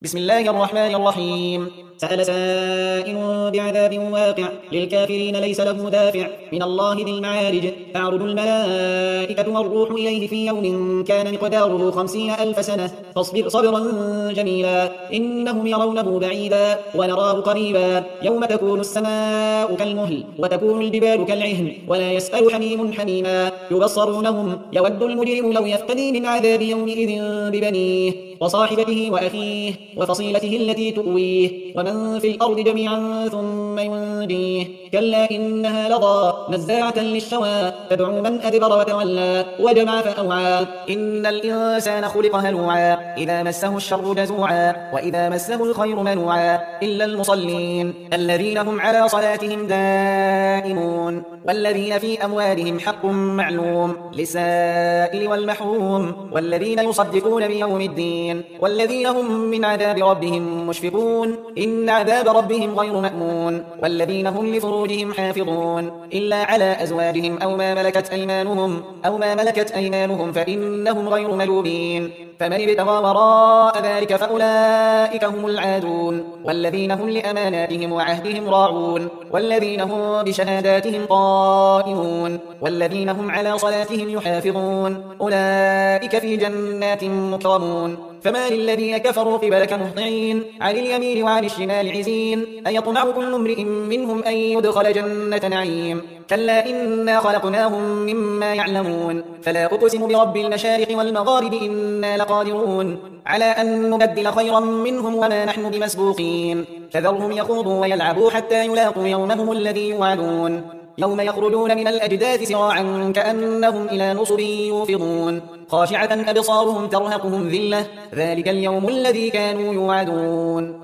بسم الله الرحمن الرحيم. سأل سائل بعذاب واقع للكافرين ليس له دافع من الله ذي المعارج. تعرج الملائكة والروح إليه في يوم كان مقداره 50,000 سنة فاصبر صبرا جميلا إنهم يرونه بعيدا ونراه قريبا يوم تكون السماء كالمهل وتكون الجبال كالعهن ولا يسأل حميم حميما يبصرونهم يود المجرم لو يفتدي من عذاب يومئذ ببنيه وصاحبته وأخيه وفصيلته التي تؤويه ومن في الأرض جميعا ثم ينجيه كلا إنها لظى نزاعة للشوى تدعو من أدبر وتولى وجمع فأوعى إن الإنسان خلق هلوعا إذا مسه الشر جزوعا وإذا مسه الخير منوعا إلا المصلين الذين هم على صلاتهم دائمون والذين في أموالهم حق معلوم للسائل والمحروم والذين يصدقون بيوم الدين والذين هم من عذاب ربهم مشفقون إن عذاب ربهم غير مأمون والذين هم لفروجهم حافظون إلا على أزواجهم أو ما ملكت أيمانهم فإنهم غير ملومين فمن ابتغى وراء ذلك فأولئك هم العادون والذين هم لأماناتهم وعهدهم راعون والذين هم بشهاداتهم قائمون والذين هم على صلاتهم يحافظون أولئك في جنات مكرمون فما للذين كفروا قبلك مهطعين عن اليمين وعن الشمال عزين أيطمع كل امرئ منهم أن يدخل جنة نعيم كلا إنا خلقناهم مما يعلمون فلا أقسم برب المشارق والمغارب إنا لقادرون على أن نبدل خيرا منهم وما نحن بمسبوقين فذرهم يخوضوا ويلعبوا حتى يلاقوا يومهم الذي يوعدون يوم يخرجون من الأجداث سراعا كأنهم إلى نصب يوفضون خاشعة أبصارهم ترهقهم ذلة ذلك اليوم الذي كانوا يوعدون